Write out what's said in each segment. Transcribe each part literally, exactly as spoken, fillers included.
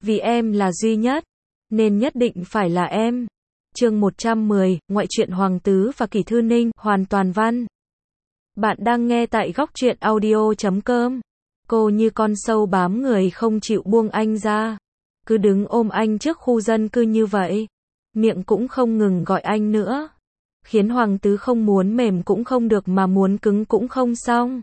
Vì em là duy nhất, nên nhất định phải là em. Chương một trăm mười, ngoại truyện Hoàng Tứ và Kỷ Thư Ninh, hoàn toàn văn. Bạn đang nghe tại góc truyện audio chấm com. Cô như con sâu bám người không chịu buông anh ra. Cứ đứng ôm anh trước khu dân cư như vậy. Miệng cũng không ngừng gọi anh nữa. Khiến Hoàng Tứ không muốn mềm cũng không được mà muốn cứng cũng không xong.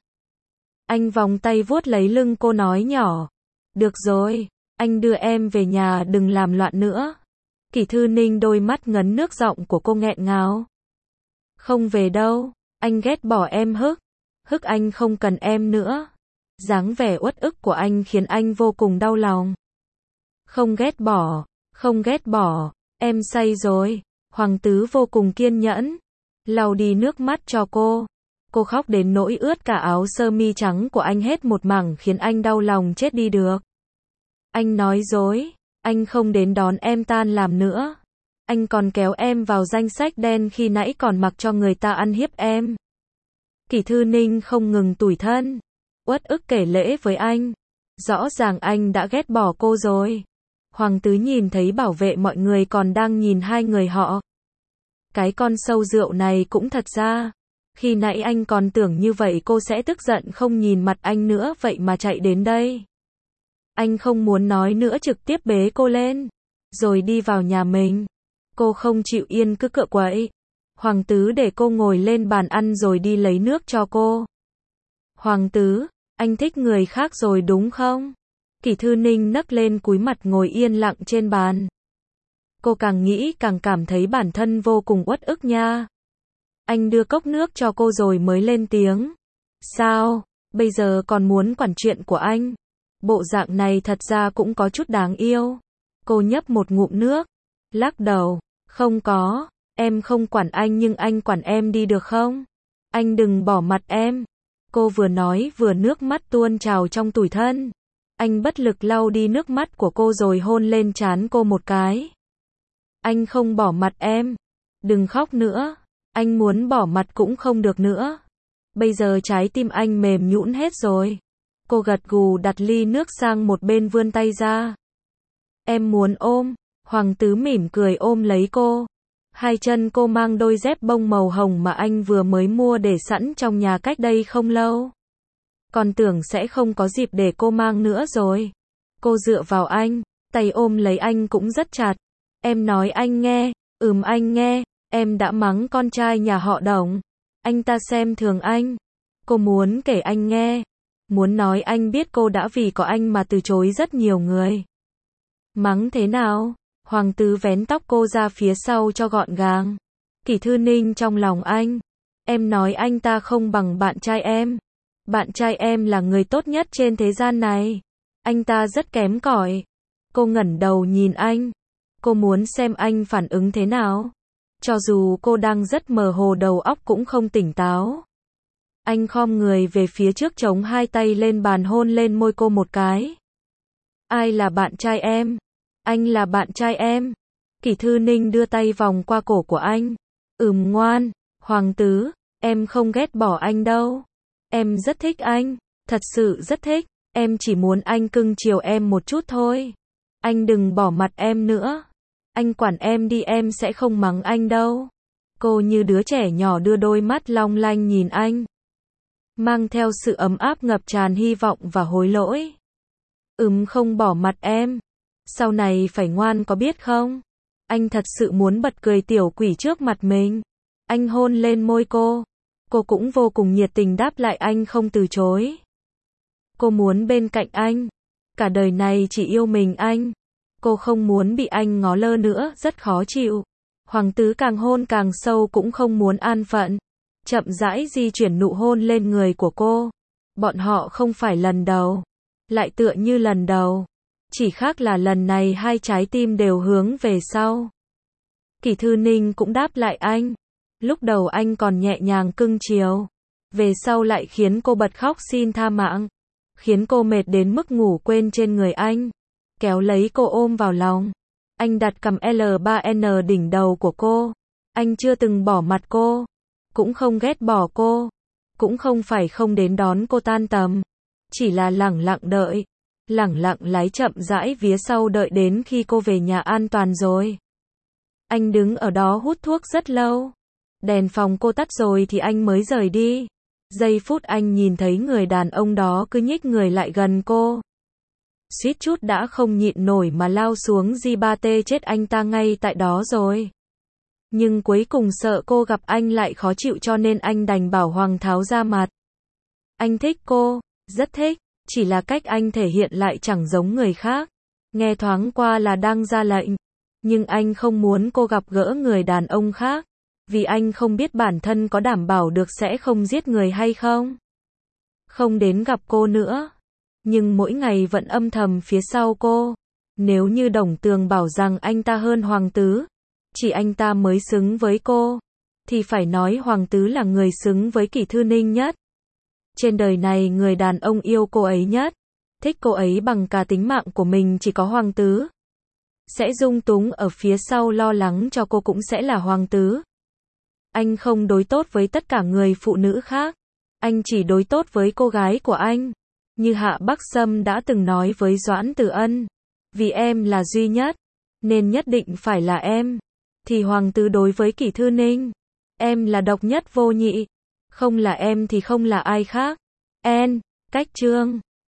Anh vòng tay vuốt lấy lưng cô nói nhỏ. Được rồi, anh đưa em về nhà, đừng làm loạn nữa. Kỷ Thư Ninh đôi mắt ngấn nước, giọng của cô nghẹn ngào. Không về đâu, anh ghét bỏ em Hức. Hức anh không cần em nữa. Dáng vẻ uất ức của anh khiến anh vô cùng đau lòng. Không ghét bỏ, không ghét bỏ, em say rồi. Hoàng Tứ vô cùng kiên nhẫn, lau đi nước mắt cho cô. Cô khóc đến nỗi ướt cả áo sơ mi trắng của anh hết một mảng, khiến anh đau lòng chết đi được. Anh nói dối, anh không đến đón em tan làm nữa. Anh còn kéo em vào danh sách đen khi nãy còn mặc cho người ta ăn hiếp em. Kỷ Thư Ninh không ngừng tủi thân, uất ức kể lễ với anh. Rõ ràng anh đã ghét bỏ cô rồi. Hoàng Tứ nhìn thấy bảo vệ mọi người còn đang nhìn hai người họ. Cái con sâu rượu này cũng thật ra. Khi nãy anh còn tưởng như vậy cô sẽ tức giận không nhìn mặt anh nữa, vậy mà chạy đến đây. Anh không muốn nói nữa, trực tiếp bế cô lên, rồi đi vào nhà mình. Cô không chịu yên cứ cựa quậy. Hoàng Tứ để cô ngồi lên bàn ăn rồi đi lấy nước cho cô. Hoàng Tứ, anh thích người khác rồi đúng không? Kỷ Thư Ninh nấc lên cúi mặt ngồi yên lặng trên bàn. Cô càng nghĩ càng cảm thấy bản thân vô cùng uất ức nha. Anh đưa cốc nước cho cô rồi mới lên tiếng. Sao, bây giờ còn muốn quản chuyện của anh? Bộ dạng này thật ra cũng có chút đáng yêu. Cô nhấp một ngụm nước, lắc đầu. Không có, em không quản anh nhưng anh quản em đi được không? Anh đừng bỏ mặt em. Cô vừa nói vừa nước mắt tuôn trào trong tủi thân. Anh bất lực lau đi nước mắt của cô rồi hôn lên trán cô một cái. Anh không bỏ mặt em. Đừng khóc nữa. Anh muốn bỏ mặt cũng không được nữa. Bây giờ trái tim anh mềm nhũn hết rồi. Cô gật gù đặt ly nước sang một bên, vươn tay ra. Em muốn ôm. Hoàng Tứ mỉm cười ôm lấy cô. Hai chân cô mang đôi dép bông màu hồng mà anh vừa mới mua để sẵn trong nhà cách đây không lâu. Còn tưởng sẽ không có dịp để cô mang nữa rồi. Cô dựa vào anh, tay ôm lấy anh cũng rất chặt. Em nói anh nghe, ừm anh nghe, em đã mắng con trai nhà họ Đồng. Anh ta xem thường anh. Cô muốn kể anh nghe. Muốn nói anh biết cô đã vì có anh mà từ chối rất nhiều người. Mắng thế nào? Hoàng Tứ vén tóc cô ra phía sau cho gọn gàng. Kỷ Thư Ninh trong lòng anh. Em nói anh ta không bằng bạn trai em. Bạn trai em là người tốt nhất trên thế gian này. Anh ta rất kém cỏi. Cô ngẩng đầu nhìn anh. Cô muốn xem anh phản ứng thế nào. Cho dù cô đang rất mơ hồ, đầu óc cũng không tỉnh táo. Anh khom người về phía trước, chống hai tay lên bàn, hôn lên môi cô một cái. Ai là bạn trai em? Anh là bạn trai em. Kỷ Thư Ninh đưa tay vòng qua cổ của anh. Ừm ngoan, Hoàng Tứ, em không ghét bỏ anh đâu. Em rất thích anh, thật sự rất thích. Em chỉ muốn anh cưng chiều em một chút thôi. Anh đừng bỏ mặt em nữa. Anh quản em đi, em sẽ không mắng anh đâu. Cô như đứa trẻ nhỏ đưa đôi mắt long lanh nhìn anh, mang theo sự ấm áp ngập tràn hy vọng và hối lỗi. Ừm không bỏ mặt em. Sau này phải ngoan có biết không? Anh thật sự muốn bật cười tiểu quỷ trước mặt mình. Anh hôn lên môi cô. Cô cũng vô cùng nhiệt tình đáp lại anh không từ chối. Cô muốn bên cạnh anh. Cả đời này chỉ yêu mình anh. Cô không muốn bị anh ngó lơ nữa, rất khó chịu. Hoàng Tứ càng hôn càng sâu, cũng không muốn an phận. Chậm rãi di chuyển nụ hôn lên người của cô. Bọn họ không phải lần đầu. Lại tựa như lần đầu. Chỉ khác là lần này hai trái tim đều hướng về sau. Kỷ Thư Ninh cũng đáp lại anh. Lúc đầu anh còn nhẹ nhàng cưng chiều. Về sau lại khiến cô bật khóc xin tha mạng. Khiến cô mệt đến mức ngủ quên trên người anh. Kéo lấy cô ôm vào lòng. Anh đặt cằm L ba N đỉnh đầu của cô. Anh chưa từng bỏ mặt cô. Cũng không ghét bỏ cô. Cũng không phải không đến đón cô tan tầm. Chỉ là lẳng lặng đợi. lẳng lặng lái chậm rãi vía sau đợi đến khi cô về nhà an toàn rồi. Anh đứng ở đó hút thuốc rất lâu. Đèn phòng cô tắt rồi thì anh mới rời đi. Giây phút anh nhìn thấy người đàn ông đó cứ nhích người lại gần cô. Suýt chút đã không nhịn nổi mà lao xuống gi ba tê chết anh ta ngay tại đó rồi. Nhưng cuối cùng sợ cô gặp anh lại khó chịu cho nên anh đành bảo Hoàng tháo ra mặt. Anh thích cô, rất thích, chỉ là cách anh thể hiện lại chẳng giống người khác. Nghe thoáng qua là đang ra lệnh. Nhưng anh không muốn cô gặp gỡ người đàn ông khác. Vì anh không biết bản thân có đảm bảo được sẽ không giết người hay không. Không đến gặp cô nữa. Nhưng mỗi ngày vẫn âm thầm phía sau cô. Nếu như Đồng Tường bảo rằng anh ta hơn Hoàng Tứ, chỉ anh ta mới xứng với cô, thì phải nói Hoàng Tứ là người xứng với Kỷ Thư Ninh nhất. Trên đời này người đàn ông yêu cô ấy nhất, thích cô ấy bằng cả tính mạng của mình chỉ có Hoàng Tứ. Sẽ dung túng ở phía sau lo lắng cho cô cũng sẽ là Hoàng Tứ. Anh không đối tốt với tất cả người phụ nữ khác. Anh chỉ đối tốt với cô gái của anh. Như Hạ Bắc Sâm đã từng nói với Doãn Tử Ân. Vì em là duy nhất, nên nhất định phải là em. Thì Hoàng Tứ đối với Kỷ Thư Ninh. Em là độc nhất vô nhị. Không là em thì không là ai khác. En, cách chương.